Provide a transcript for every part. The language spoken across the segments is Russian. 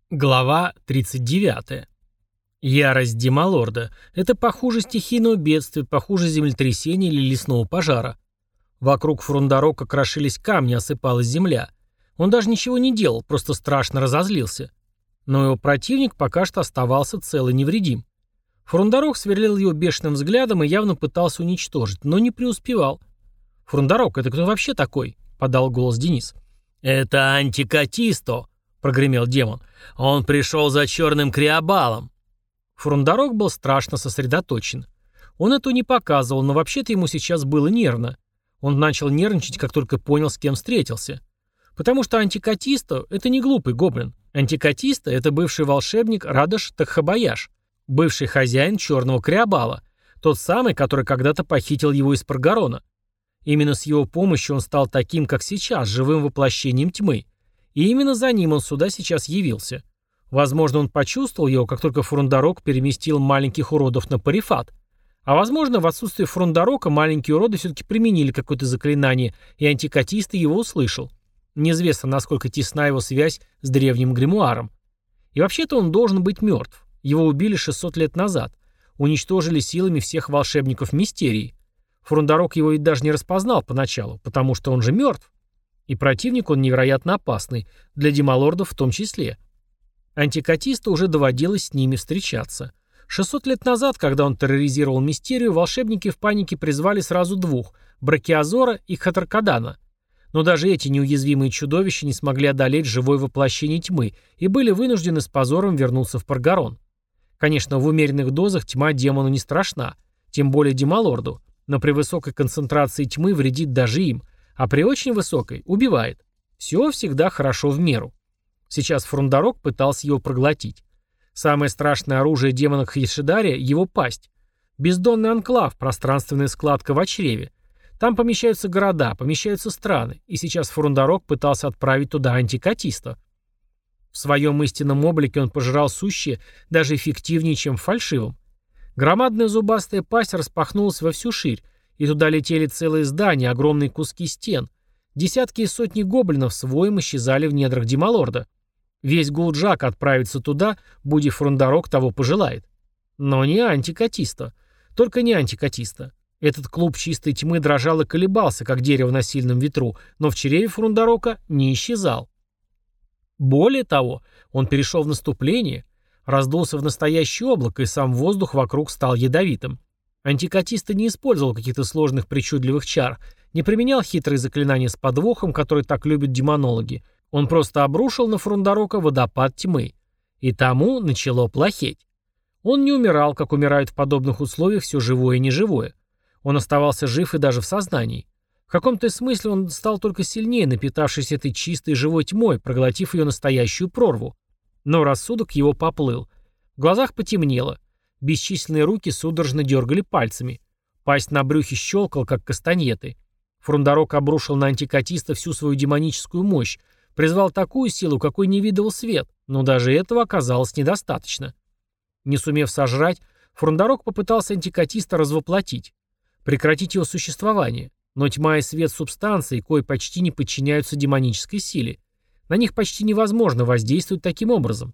Глава 39. Ярость Демалорда. Это похуже стихийного бедствия, похуже землетрясения или лесного пожара. Вокруг Фрундарока крошились камни, осыпалась земля. Он даже ничего не делал, просто страшно разозлился. Но его противник пока что оставался цел и невредим. Фрундарок сверлил его бешеным взглядом и явно пытался уничтожить, но не преуспевал. «Фрундарок, это кто вообще такой?» — подал голос Денис. «Это Антикатисто», — прогремел демон. «Он пришел за черным криобалом». Фрундарок был страшно сосредоточен. Он этого не показывал, но вообще-то ему сейчас было нервно. Он начал нервничать, как только понял, с кем встретился. Потому что Антикатисто — это не глупый гоблин. Антикатисто — это бывший волшебник Радош Такхабаяш, бывший хозяин черного криобала, тот самый, который когда-то похитил его из Паргарона. Именно с его помощью он стал таким, как сейчас, живым воплощением тьмы. И именно за ним он сюда сейчас явился. Возможно, он почувствовал его, как только Фрундарок переместил маленьких уродов на Парифат. А возможно, в отсутствие Фрундарока маленькие уроды все-таки применили какое-то заклинание, и Антикатисто его услышал. Неизвестно, насколько тесна его связь с древним гримуаром. И вообще-то он должен быть мертв. Его убили 600 лет назад. Уничтожили силами всех волшебников Мистерии. Фрундарок его ведь даже не распознал поначалу, потому что он же мертв. И противник он невероятно опасный, для демалордов в том числе. Антикатисто уже доводилось с ними встречаться. 600 лет назад, когда он терроризировал Мистерию, волшебники в панике призвали сразу двух – Брахиазора и Хатаркадана. Но даже эти неуязвимые чудовища не смогли одолеть живое воплощение тьмы и были вынуждены с позором вернуться в Паргарон. Конечно, в умеренных дозах тьма демону не страшна, тем более демалорду, но при высокой концентрации тьмы вредит даже им, а при очень высокой убивает. Все всегда хорошо в меру. Сейчас Фрундарок пытался его проглотить. Самое страшное оружие демона Хьешидария — его пасть. Бездонный анклав, пространственная складка в чреве. Там помещаются города, помещаются страны, и сейчас Фрундарок пытался отправить туда Антикатисто. В своем истинном облике он пожирал сущее даже эффективнее, чем в фальшивом. Громадная зубастая пасть распахнулась во всю ширь, и туда летели целые здания, огромные куски стен. Десятки и сотни гоблинов с воем исчезали в недрах Демалорда. Весь Гулджак отправится туда, будь Фрундарок того пожелает. Но не Антикатисто. Только не Антикатисто. Этот клуб чистой тьмы дрожал и колебался, как дерево на сильном ветру, но в чреве Фрундарока не исчезал. Более того, он перешел в наступление, раздулся в настоящее облако, и сам воздух вокруг стал ядовитым. Антикатисто не использовал каких-то сложных причудливых чар, не применял хитрые заклинания с подвохом, которые так любят демонологи. Он просто обрушил на Фрундарока водопад тьмы. И тому начало плохеть. Он не умирал, как умирают в подобных условиях все живое и неживое. Он оставался жив и даже в сознании. В каком-то смысле он стал только сильнее, напитавшись этой чистой живой тьмой, проглотив ее настоящую прорву. Но рассудок его поплыл. В глазах потемнело. Бесчисленные руки судорожно дергали пальцами. Пасть на брюхе щелкала, как кастаньеты. Фрундарок обрушил на Антикатисто всю свою демоническую мощь, призвал такую силу, какой не видывал свет, но даже этого оказалось недостаточно. Не сумев сожрать, Фрундарок попытался Антикатисто развоплотить, прекратить его существование, но тьма и свет субстанции, кои почти не подчиняются демонической силе. На них почти невозможно воздействовать таким образом.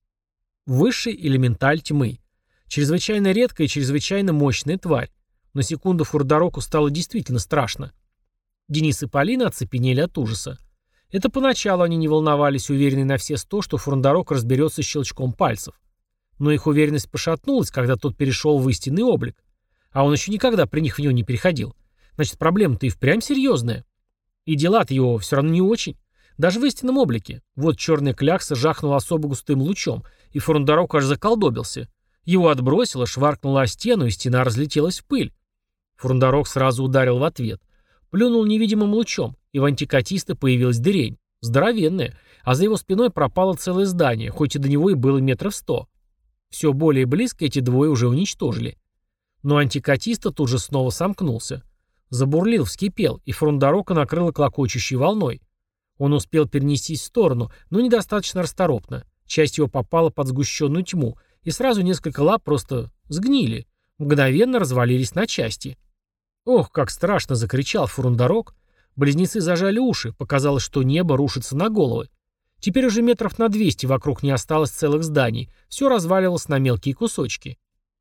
Высший элементаль тьмы. Чрезвычайно редкая и чрезвычайно мощная тварь. На секунду Фрундароку стало действительно страшно. Денис и Полина оцепенели от ужаса. Это поначалу они не волновались, уверенные на все 100, что Фрундарок разберется щелчком пальцев. Но их уверенность пошатнулась, когда тот перешел в истинный облик. А он еще никогда при них в него не переходил. Значит, проблема-то и впрямь серьезная. И дела-то его все равно не очень. Даже в истинном облике. Вот черная клякса жахнула особо густым лучом, и Фрундарок аж заколдобился. Его отбросило, шваркнуло о стену, и стена разлетелась в пыль. Фрундарок сразу ударил в ответ. Плюнул невидимым лучом, и в Антикатисто появилась дырень. Здоровенная, а за его спиной пропало целое здание, хоть и до него и было метров 100. Все более близко эти двое уже уничтожили. Но Антикатисто тут же снова сомкнулся. Забурлил, вскипел, и Фрундарока накрыло клокочущей волной. Он успел перенестись в сторону, но недостаточно расторопно. Часть его попала под сгущенную тьму, и сразу несколько лап просто сгнили, мгновенно развалились на части. Ох, как страшно закричал Фрундарок. Близнецы зажали уши, показалось, что небо рушится на головы. Теперь уже метров на 200 вокруг не осталось целых зданий. Все разваливалось на мелкие кусочки.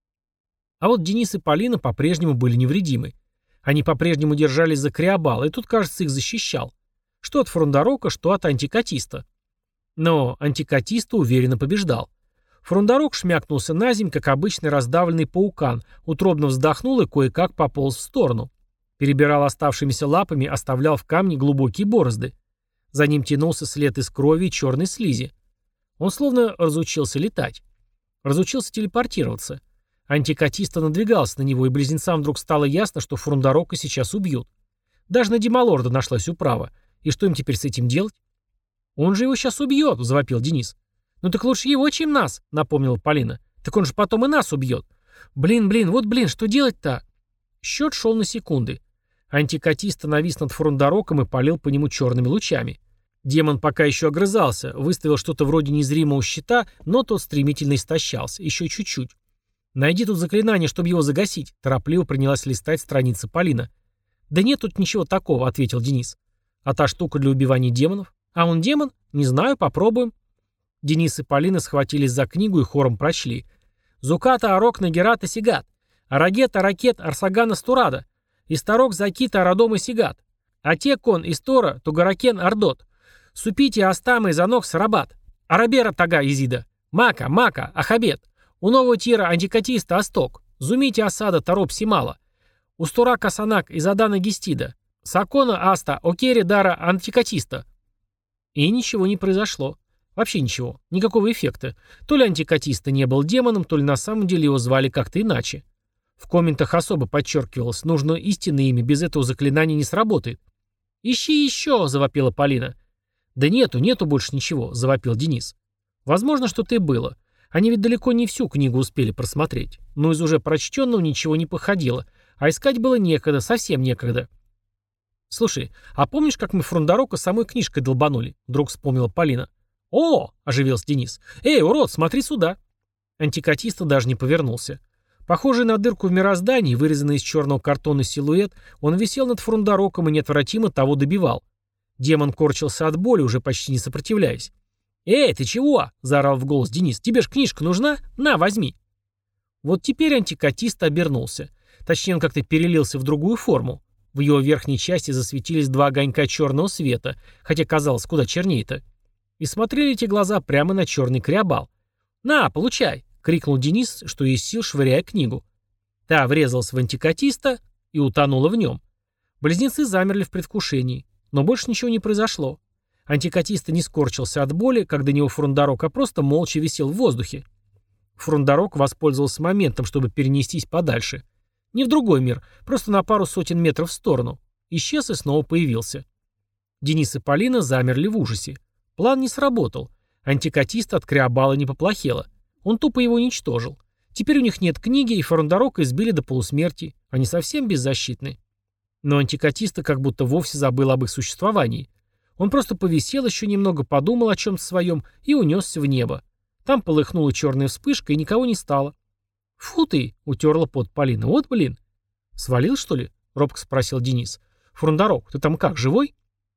А вот Денис и Полина по-прежнему были невредимы. Они по-прежнему держались за Криобала, и тут, кажется, их защищал. Что от Фрундорока, что от антикатиста. Но антикатиста уверенно побеждал. Фрундорок шмякнулся на земь, как обычный раздавленный паукан, утробно вздохнул и кое-как пополз в сторону. Перебирал оставшимися лапами, оставлял в камне глубокие борозды. За ним тянулся след из крови и черной слизи. Он словно разучился летать. Разучился телепортироваться. Антикатиста надвигался на него, и близнецам вдруг стало ясно, что Фрундорока сейчас убьют. Даже на Демалорда нашлась управа. И что им теперь с этим делать? «Он же его сейчас убьет», — завопил Денис. «Ну так лучше его, чем нас», — напомнила Полина. «Так он же потом и нас убьет». «Блин, что делать-то?» Счет шел на секунды. Антикатиста навис над Фрундороком и палил по нему черными лучами. Демон пока еще огрызался, выставил что-то вроде незримого щита, но тот стремительно истощался. Еще чуть-чуть. «Найди тут заклинание, чтобы его загасить», — торопливо принялась листать страницы Полина. «Да нет тут ничего такого», — ответил Денис. «А та штука для убивания демонов? А он демон? Не знаю, попробуем». Денис и Полина схватились за книгу и хором прочли. «Зуката Арок Нагерата Сигат. Арагета Ракет Арсагана Стурада. Исторок Закита Арадома Сигат. Атекон Истора Тугаракен Ардот. Супити Астама Изанок Сарабат. Арабера Тага Изида. Мака Ахабет. У нового тира антикатиста Асток. Зумити Асада Тароп Симала. Устура Касанак Изадана Гестида. Сакона Аста Окери Дара Антикатиста». И ничего не произошло. Вообще ничего. Никакого эффекта. То ли антикатиста не был демоном, то ли на самом деле его звали как-то иначе. В комментах особо подчеркивалось, нужно истинное имя, без этого заклинание не сработает. «Ищи еще!» — завопила Полина. «Да нету больше ничего», — завопил Денис. «Возможно, что-то и было. Они ведь далеко не всю книгу успели просмотреть. Но из уже прочтенного ничего не походило. А искать было некогда, совсем некогда». «Слушай, а помнишь, как мы Фрундорока самой книжкой долбанули?» — вдруг вспомнила Полина. «О!» — оживился Денис. «Эй, урод, смотри сюда!» Антикатиста даже не повернулся. Похожий на дырку в мироздании, вырезанный из черного картона силуэт, он висел над Фрундороком и неотвратимо того добивал. Демон корчился от боли, уже почти не сопротивляясь. «Эй, ты чего?» — заорал в голос Денис. «Тебе ж книжка нужна? На, возьми!» Вот теперь антикатист обернулся. Точнее, он как-то перелился в другую форму. В его верхней части засветились два огонька черного света, хотя казалось, куда чернее-то. И смотрели эти глаза прямо на черный Криобал. «На, получай!» — крикнул Денис, что есть сил, швыряя книгу. Та врезалась в антикатиста и утонула в нем. Близнецы замерли в предвкушении, но больше ничего не произошло. Антикатиста не скорчился от боли, как до него Фрундорок, а просто молча висел в воздухе. Фрундорок воспользовался моментом, чтобы перенестись подальше. Не в другой мир, просто на пару сотен метров в сторону. Исчез и снова появился. Денис и Полина замерли в ужасе. План не сработал. Антикатист от Криобала не поплохело. Он тупо его уничтожил. Теперь у них нет книги, и Фрундорока избили до полусмерти. Они совсем беззащитны. Но антикатиста как будто вовсе забыл об их существовании. Он просто повисел еще немного, подумал о чем-то своем и унесся в небо. Там полыхнула черная вспышка, и никого не стало. «Фу ты!» — утерла пот Полина. «Вот блин!» «Свалил, что ли?» — робко спросил Денис. «Фрундорок, ты там как, живой?»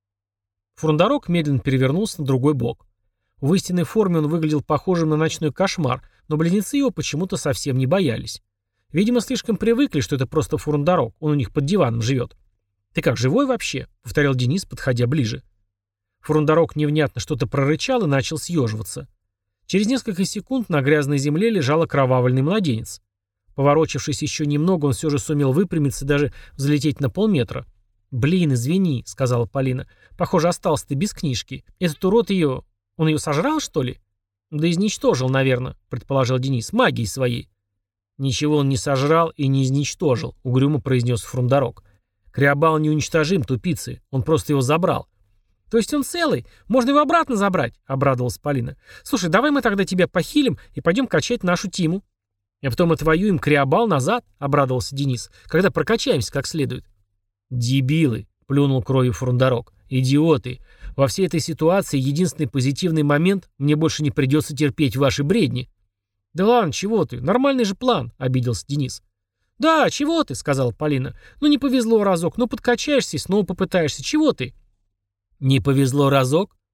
Фрундорок медленно перевернулся на другой бок. В истинной форме он выглядел похожим на ночной кошмар, но близнецы его почему-то совсем не боялись. Видимо, слишком привыкли, что это просто Фрундорок, он у них под диваном живет. «Ты как, живой вообще?» — повторял Денис, подходя ближе. Фрундорок невнятно что-то прорычал и начал съеживаться. Через несколько секунд на грязной земле лежал окровавленный младенец. Поворочившись еще немного, он все же сумел выпрямиться и даже взлететь на полметра. «Блин, извини», — сказала Полина. «Похоже, остался ты без книжки. Этот урод ее... Он ее сожрал, что ли?» «Да изничтожил, наверное», — предположил Денис. «Магией своей». «Ничего он не сожрал и не изничтожил», — угрюмо произнес Фрундорок. «Криобал неуничтожим, тупицы. Он просто его забрал». «То есть он целый? Можно его обратно забрать?» — обрадовалась Полина. «Слушай, давай мы тогда тебя похилим и пойдем качать нашу Тиму». «А потом отвоюем Криобал назад», — обрадовался Денис, «когда прокачаемся как следует». «Дебилы», — плюнул кровью Фрундорок. «Идиоты. Во всей этой ситуации единственный позитивный момент — мне больше не придется терпеть ваши бредни». «Да ладно, чего ты? Нормальный же план», — обиделся Денис. «Да, чего ты?» — сказала Полина. «Ну не повезло разок, ну подкачаешься и снова попытаешься. Чего ты?» «Не повезло разок?» —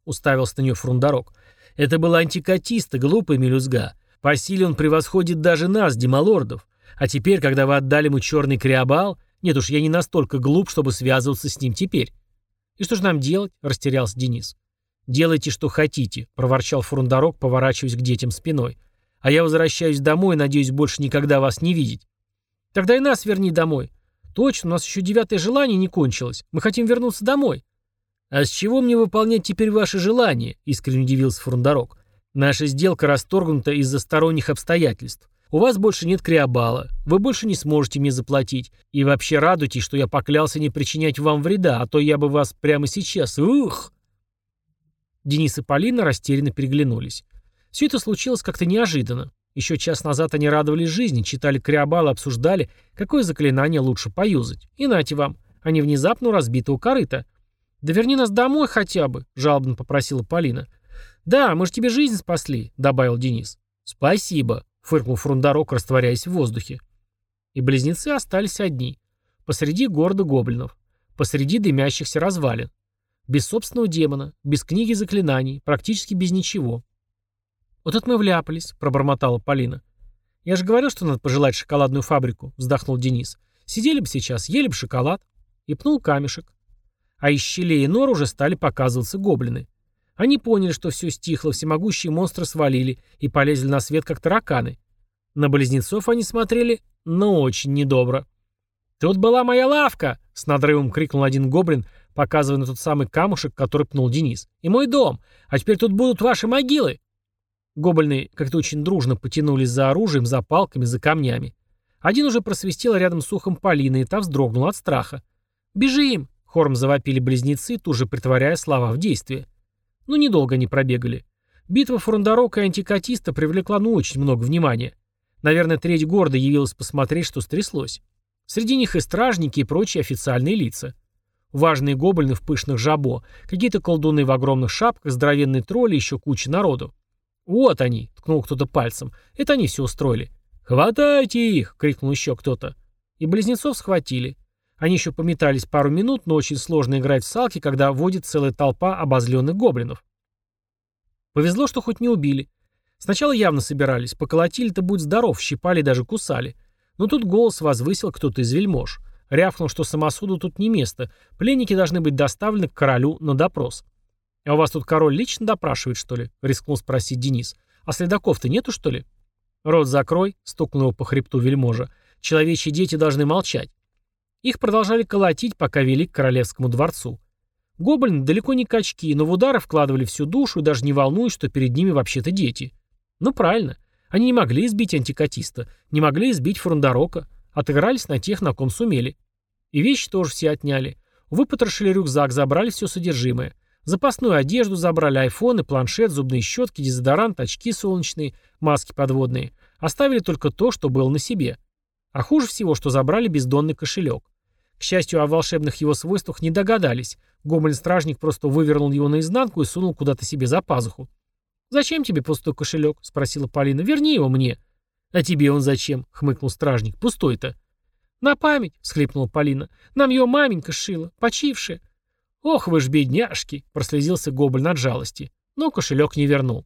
уставился на нее Фрундарок. «Это был антикатиста, глупый мелюзга. По силе он превосходит даже нас, демалордов. А теперь, когда вы отдали ему черный криобал... Нет уж, я не настолько глуп, чтобы связываться с ним теперь». «И что же нам делать?» — растерялся Денис. «Делайте, что хотите», — проворчал Фрундарок, поворачиваясь к детям спиной. «А я возвращаюсь домой и надеюсь больше никогда вас не видеть». «Тогда и нас верни домой». «Точно, у нас еще 9-е желание не кончилось. Мы хотим вернуться домой». «А с чего мне выполнять теперь ваши желания?» — искренне удивился Фрундарок. «Наша сделка расторгнута из-за сторонних обстоятельств. У вас больше нет криобала, вы больше не сможете мне заплатить. И вообще радуйтесь, что я поклялся не причинять вам вреда, а то я бы вас прямо сейчас... Ух!» Денис и Полина растерянно переглянулись. Все это случилось как-то неожиданно. Еще час назад они радовались жизни, читали криобал и обсуждали, какое заклинание лучше поюзать. И нате вам, они внезапно у разбитого корыта. «Да верни нас домой хотя бы», — жалобно попросила Полина. «Да, мы же тебе жизнь спасли», — добавил Денис. «Спасибо», — фыркнул Фрундарок, растворяясь в воздухе. И близнецы остались одни. Посреди города гоблинов. Посреди дымящихся развалин. Без собственного демона, без книги заклинаний, практически без ничего. «Вот это мы вляпались», — пробормотала Полина. «Я же говорил, что надо пожелать шоколадную фабрику», — вздохнул Денис. «Сидели бы сейчас, ели бы шоколад». И пнул камешек. А из щелей и нор уже стали показываться гоблины. Они поняли, что все стихло, всемогущие монстры свалили и полезли на свет, как тараканы. На близнецов они смотрели, но очень недобро. «Тут была моя лавка!» — с надрывом крикнул один гоблин, показывая на тот самый камушек, который пнул Денис. «И мой дом! А теперь тут будут ваши могилы!» Гоблины как-то очень дружно потянулись за оружием, за палками, за камнями. Один уже просвистел рядом с ухом Полины, и та вздрогнула от страха. «Бежим!» — хором завопили близнецы, тут же притворяя слова в действие. Но недолго они пробегали. Битва Фрундарока и антикатиста привлекла очень много внимания. Наверное, треть города явилась посмотреть, что стряслось. Среди них и стражники, и прочие официальные лица. Важные гоблины в пышных жабо, какие-то колдуны в огромных шапках, здоровенные тролли, еще куча народу. «Вот они!» — ткнул кто-то пальцем. «Это они все устроили». «Хватайте их!» — крикнул еще кто-то. И близнецов схватили. Они еще пометались пару минут, но очень сложно играть в салки, когда водит целая толпа обозленных гоблинов. Повезло, что хоть не убили. Сначала явно собирались, поколотили-то будь здоров, щипали и даже кусали. Но тут голос возвысил кто-то из вельмож. Рявкнул, что самосуду тут не место, пленники должны быть доставлены к королю на допрос. «А у вас тут король лично допрашивает, что ли?» — рискнул спросить Денис. «А следаков-то нету, что ли?» «Рот закрой», — стукнул его по хребту вельможа. «Человечьи дети должны молчать». Их продолжали колотить, пока вели к королевскому дворцу. Гоблины далеко не качки, но в удары вкладывали всю душу и даже не волнуясь, что перед ними вообще-то дети. Ну правильно, они не могли избить антикатиста, не могли избить Фрундарока, отыгрались на тех, на ком сумели. И вещи тоже все отняли. Выпотрошили рюкзак, забрали все содержимое. Запасную одежду забрали, айфоны, планшет, зубные щетки, дезодорант, очки солнечные, маски подводные. Оставили только то, что было на себе. А хуже всего, что забрали бездонный кошелек. К счастью, о волшебных его свойствах не догадались. Гоблин-стражник просто вывернул его наизнанку и сунул куда-то себе за пазуху. «Зачем тебе пустой кошелек?» — спросила Полина. «Верни его мне». «А тебе он зачем?» — хмыкнул стражник. «Пустой-то». «На память», — всхлипнула Полина. «Нам ее маменька шила, почившая». «Ох вы ж бедняжки!» — прослезился гоблин от жалости. Но кошелек не вернул.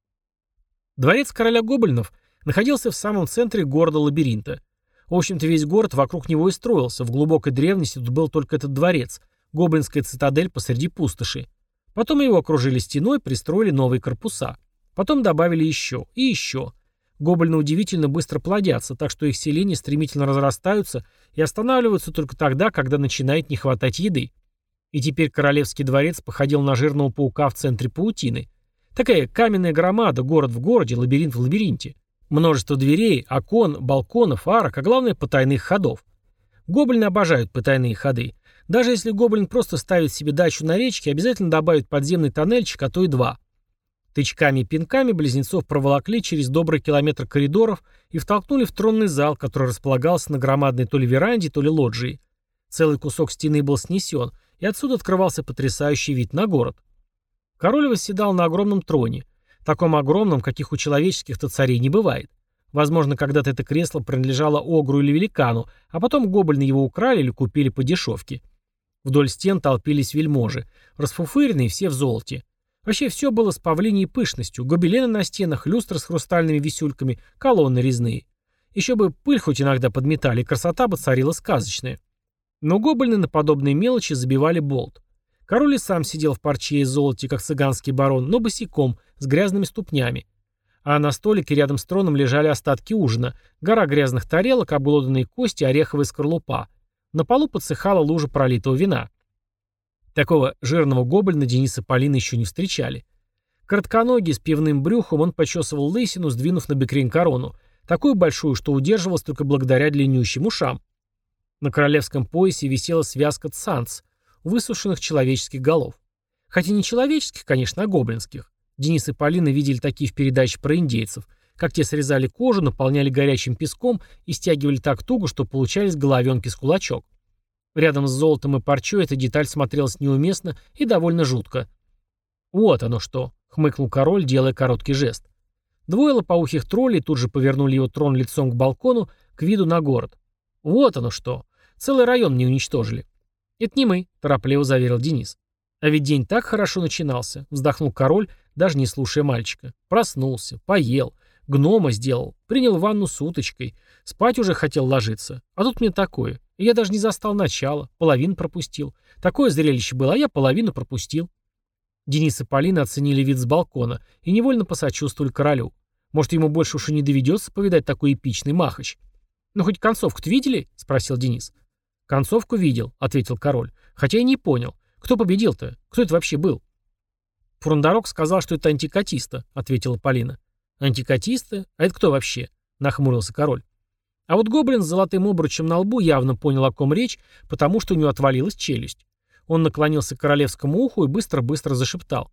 Дворец короля гоблинов находился в самом центре города-лабиринта. В общем-то, весь город вокруг него и строился. В глубокой древности тут был только этот дворец, гоблинская цитадель посреди пустоши. Потом его окружили стеной, пристроили новые корпуса. Потом добавили еще и еще. Гоблины удивительно быстро плодятся, так что их селения стремительно разрастаются и останавливаются только тогда, когда начинает не хватать еды. И теперь королевский дворец походил на жирного паука в центре паутины. Такая каменная громада, город в городе, лабиринт в лабиринте. Множество дверей, окон, балконов, арок, а главное потайных ходов. Гоблины обожают потайные ходы. Даже если гоблин просто ставит себе дачу на речке, обязательно добавит подземный тоннельчик, а то и два. Тычками и пинками близнецов проволокли через добрый километр коридоров и втолкнули в тронный зал, который располагался на громадной то ли веранде, то ли лоджии. Целый кусок стены был снесен, и отсюда открывался потрясающий вид на город. Король восседал на огромном троне, таком огромном, каких у человеческих-то царей не бывает. Возможно, когда-то это кресло принадлежало огру или великану, а потом гоблины его украли или купили по дешевке. Вдоль стен толпились вельможи, расфуфыренные все в золоте. Вообще все было с павлиньей пышностью. Гобелены на стенах, люстры с хрустальными висюльками, колонны резные. Еще бы пыль хоть иногда подметали, и красота бы царила сказочная. Но гоблины на подобные мелочи забивали болт. Король и сам сидел в парче и золоте, как цыганский барон, но босиком, с грязными ступнями. А на столике рядом с троном лежали остатки ужина, гора грязных тарелок, обглоданные кости, ореховая скорлупа. На полу подсыхала лужа пролитого вина. Такого жирного гоблина Денис и Полина еще не встречали. Коротконогий, с пивным брюхом, он почесывал лысину, сдвинув на бекрень корону, такую большую, что удерживалась только благодаря длиннющим ушам. На королевском поясе висела связка цанц, высушенных человеческих голов. Хотя не человеческих, конечно, а гоблинских. Денис и Полина видели такие в передаче про индейцев, как те срезали кожу, наполняли горячим песком и стягивали так туго, что получались головенки с кулачок. Рядом с золотом и парчой эта деталь смотрелась неуместно и довольно жутко. «Вот оно что!» — хмыкнул король, делая короткий жест. Двое лопоухих троллей тут же повернули его трон лицом к балкону, к виду на город. «Вот оно что! Целый район не уничтожили». «Это не мы», — торопливо заверил Денис. «А ведь день так хорошо начинался», — вздохнул король, даже не слушая мальчика. «Проснулся, поел, гнома сделал, принял ванну с уточкой, спать уже хотел ложиться. А тут мне такое. И я даже не застал начала, половину пропустил. Такое зрелище было, а я половину пропустил». Денис и Полина оценили вид с балкона и невольно посочувствовали королю. Может, ему больше уж и не доведется повидать такой эпичный махач. «Ну, хоть концовку-то видели?» — спросил Денис. «Концовку видел», — ответил король. «Хотя и не понял. Кто победил-то? Кто это вообще был?» «Фурундарок сказал, что это антикатиста», — ответила Полина. «Антикатиста? А это кто вообще?» — нахмурился король. А вот гоблин с золотым обручем на лбу явно понял, о ком речь, потому что у него отвалилась челюсть. Он наклонился к королевскому уху и быстро-быстро зашептал.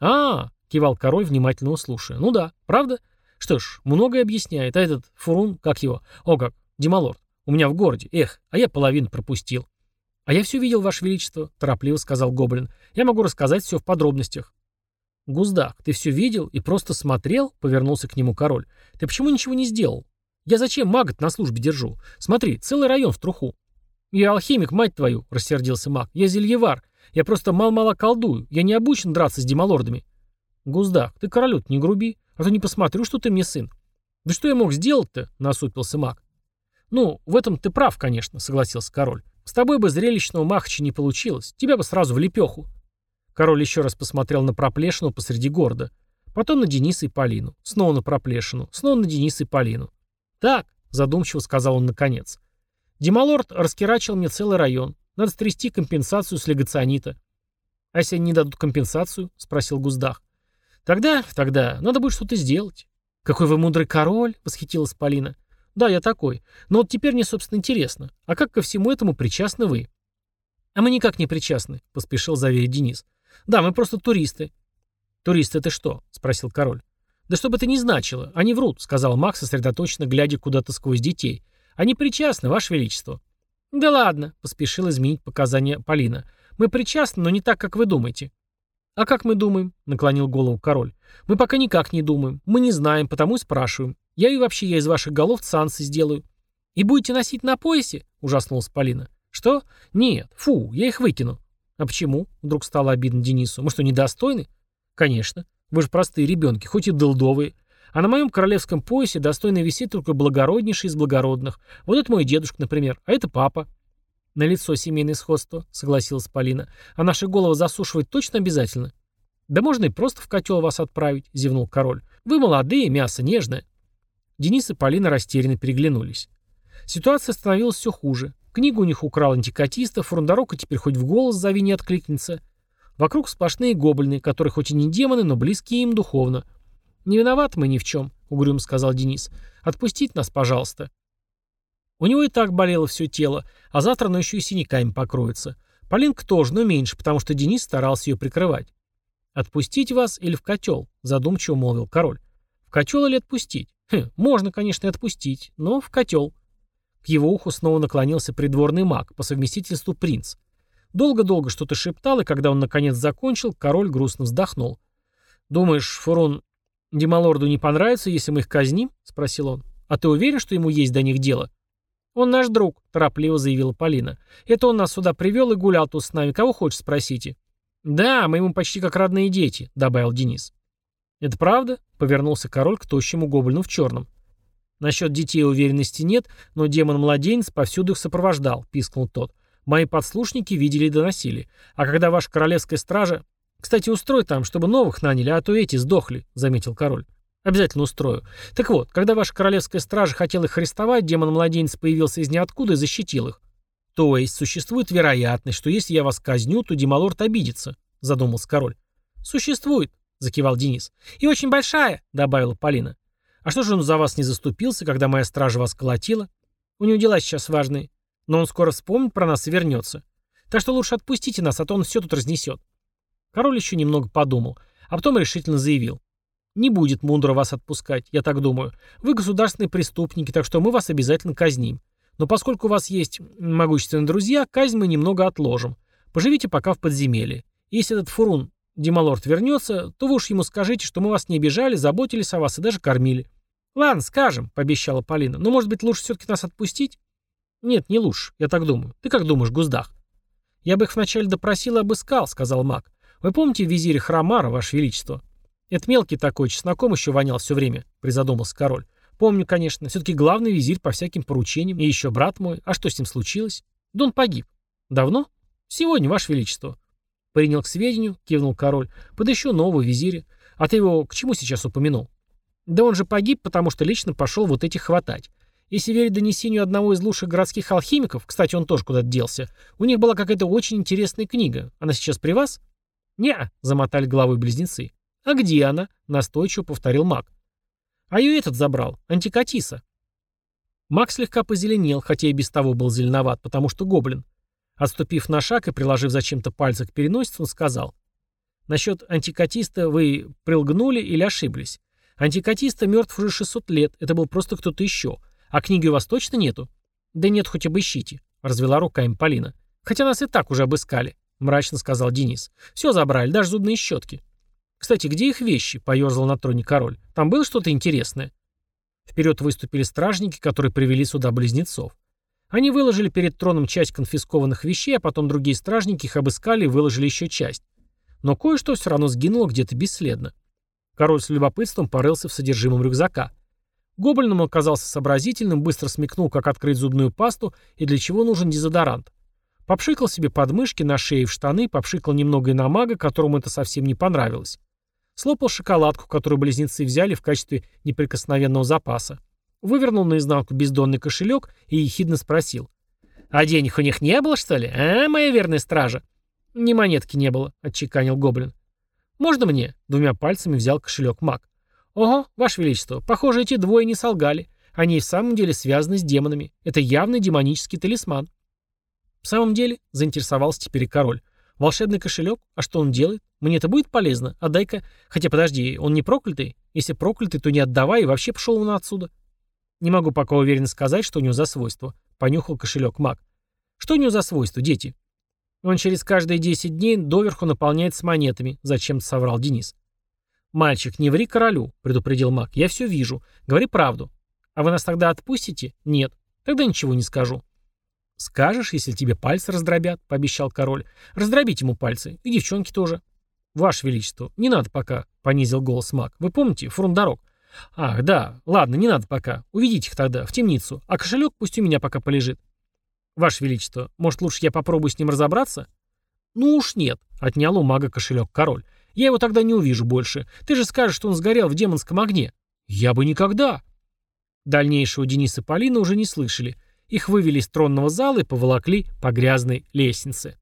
Кивал король, внимательно слушая. «Ну да, правда? Что ж, многое объясняет. А этот Фурун, как его? О как, Демалорд. У меня в городе. Эх, а я половину пропустил». «А я все видел, Ваше Величество», — торопливо сказал гоблин. «Я могу рассказать все в подробностях». «Гуздак, ты все видел и просто смотрел?» — повернулся к нему король. «Ты почему ничего не сделал? Я зачем мага на службе держу? Смотри, целый район в труху». «Я алхимик, мать твою», — рассердился маг. «Я зельевар. Я просто мало-мало колдую. Я не обучен драться с демалордами». «Гуздак, ты королю не груби, а то не посмотрю, что ты мне сын». «Да что я мог сделать-то?» — насупился маг. «Ну, в этом ты прав, конечно», — согласился король. «С тобой бы зрелищного махача не получилось. Тебя бы сразу в лепеху». Король еще раз посмотрел на проплешину посреди города. Потом на Дениса и Полину. Снова на проплешину. Снова на Дениса и Полину. «Так», — задумчиво сказал он наконец. «Демалорд раскирачил мне целый район. Надо стрясти компенсацию с легационита». «А если они не дадут компенсацию?» — спросил Гуздах. «Тогда надо будет что-то сделать». «Какой вы мудрый король!» — восхитилась Полина. «Да, я такой. Но вот теперь мне, собственно, интересно. А как ко всему этому причастны вы?» «А мы никак не причастны», — поспешил заверить Денис. «Да, мы просто туристы». «Туристы это что?» — спросил король. «Да что бы это ни значило. Они врут», — сказал Макс, сосредоточенно глядя куда-то сквозь детей. «Они причастны, Ваше Величество». «Да ладно», — поспешил изменить показания Полина. «Мы причастны, но не так, как вы думаете». «А как мы думаем?» — наклонил голову король. «Мы пока никак не думаем. Мы не знаем, потому и спрашиваем. Я из ваших голов цанцы сделаю». «И будете носить на поясе?» — ужаснулась Полина. «Что? Нет. Фу, я их выкину». «А почему?» — вдруг стало обидно Денису. «Мы что, недостойны?» «Конечно. Вы же простые ребенки, хоть и дылдовые. А на моем королевском поясе достойно висеть только благороднейший из благородных. Вот это мой дедушка, например, а это папа». «Налицо семейное сходство», — согласилась Полина. «А наши головы засушивать точно обязательно?» «Да можно и просто в котел вас отправить», — зевнул король. «Вы молодые, мясо нежное». Денис и Полина растерянно переглянулись. Ситуация становилась все хуже. Книгу у них украл антикатиста, Фурундарока теперь хоть в голос зови не откликнется. Вокруг сплошные гоблины, которые хоть и не демоны, но близкие им духовно. «Не виноваты мы ни в чем», — угрюмо сказал Денис. «Отпустите нас, пожалуйста». У него и так болело все тело, а завтра оно еще и синяками покроется. Полинка тоже, но меньше, потому что Денис старался ее прикрывать. «Отпустить вас или в котел?» — задумчиво молвил король. «В котел или отпустить? Можно, конечно, и отпустить, но в котел». К его уху снова наклонился придворный маг, по совместительству принц. Долго-долго что-то шептал, и когда он наконец закончил, король грустно вздохнул. «Думаешь, Фурун, Демалорду не понравится, если мы их казним?» — спросил он. «А ты уверен, что ему есть до них дело?» «Он наш друг», — торопливо заявила Полина. «Это он нас сюда привел и гулял тут с нами. Кого хочешь, спросите». «Да, мы ему почти как родные дети», — добавил Денис. «Это правда?» — повернулся король к тощему гоблину в черном. «Насчет детей уверенности нет, но демон-младенец повсюду их сопровождал», — пискнул тот. «Мои подслушники видели и доносили. А когда ваша королевская стража... Кстати, устрой там, чтобы новых наняли, а то эти сдохли», — заметил король. «Обязательно устрою. Так вот, когда ваша королевская стража хотела их арестовать, демон-младенец появился из ниоткуда и защитил их. То есть существует вероятность, что если я вас казню, то Демалорд обидится», — задумался король. «Существует», — закивал Денис. «И очень большая», — добавила Полина. «А что же он за вас не заступился, когда моя стража вас колотила? У него дела сейчас важные. Но он скоро вспомнит про нас и вернется. Так что лучше отпустите нас, а то он все тут разнесет». Король еще немного подумал, а потом решительно заявил. «Не будет Мундра вас отпускать, я так думаю. Вы государственные преступники, так что мы вас обязательно казним. Но поскольку у вас есть могущественные друзья, казнь мы немного отложим. Поживите пока в подземелье. Если этот фурун Демалорд вернется, то вы уж ему скажите, что мы вас не обижали, заботились о вас и даже кормили». «Ладно, скажем», — пообещала Полина. «Но, может быть, лучше все-таки нас отпустить?» «Нет, не лучше, я так думаю. Ты как думаешь, Гуздах?» «Я бы их вначале допросил и обыскал», — сказал маг. «Вы помните визиря Храмара, Ваше Величество?» «Это мелкий такой, чесноком еще вонял все время», — призадумался король. «Помню, конечно. Все-таки главный визирь по всяким поручениям. И еще брат мой. А что с ним случилось?» «Да он погиб». «Давно?» «Сегодня, Ваше Величество». «Принял к сведению», — кивнул король. «Подыщу нового визиря. А ты его к чему сейчас упомянул?» «Да он же погиб, потому что лично пошел вот этих хватать. Если верить донесению одного из лучших городских алхимиков, кстати, он тоже куда-то делся, у них была какая-то очень интересная книга. Она сейчас при вас?» «Не-а», замотали головой близнецы. «А где она?» — настойчиво повторил маг. «А ее этот забрал, Антикатиса». Маг слегка позеленел, хотя и без того был зеленоват, потому что гоблин. Отступив на шаг и приложив зачем-то пальцы к переносице, он сказал. «Насчет Антикатиста вы прилгнули или ошиблись? Антикатиста мертв уже 600 лет, это был просто кто-то еще. А книги у вас точно нету?» «Да нет, хоть обыщите», — развела руками Полина. «Хотя нас и так уже обыскали», — мрачно сказал Денис. «Все забрали, даже зубные щетки». «Кстати, где их вещи?» — поерзал на троне король. «Там было что-то интересное?» Вперед выступили стражники, которые привели сюда близнецов. Они выложили перед троном часть конфискованных вещей, а потом другие стражники их обыскали и выложили еще часть. Но кое-что все равно сгинуло где-то бесследно. Король с любопытством порылся в содержимом рюкзака. Гоблин он оказался сообразительным, быстро смекнул, как открыть зубную пасту и для чего нужен дезодорант. Попшикал себе подмышки на шее и в штаны, попшикал немного и на мага, которому это совсем не понравилось. Слопал шоколадку, которую близнецы взяли в качестве неприкосновенного запаса. Вывернул наизнанку бездонный кошелек и ехидно спросил. «А денег у них не было, что ли, моя верная стража?» «Ни монетки не было», — отчеканил гоблин. «Можно мне?» — двумя пальцами взял кошелек маг. «Ого, Ваше Величество, похоже, эти двое не солгали. Они и в самом деле связаны с демонами. Это явный демонический талисман». «В самом деле?» — заинтересовался теперь и король. «Волшебный кошелек? А что он делает? Мне это будет полезно? Отдай-ка... Хотя, подожди, он не проклятый? Если проклятый, то не отдавай и вообще пошел он отсюда». «Не могу пока уверенно сказать, что у него за свойство», — понюхал кошелек маг. «Что у него за свойство, дети?» «Он через каждые 10 дней доверху наполняется монетами», — зачем-то соврал Денис. «Мальчик, не ври королю», — предупредил маг. «Я все вижу. Говори правду. А вы нас тогда отпустите?» «Нет. Тогда ничего не скажу». «Скажешь, если тебе пальцы раздробят», — пообещал король. «Раздробить ему пальцы. И девчонки тоже». «Ваше Величество, не надо пока», — понизил голос маг. «Вы помните, фрундорог?» «Ах, да. Ладно, не надо пока. Уведите их тогда, в темницу. А кошелек пусть у меня пока полежит». «Ваше Величество, может, лучше я попробую с ним разобраться?» «Ну уж нет», — отнял у мага кошелек король. «Я его тогда не увижу больше. Ты же скажешь, что он сгорел в демонском огне». «Я бы никогда». Дальнейшего Денис и Полина уже не слышали. Их вывели из тронного зала и поволокли по грязной лестнице.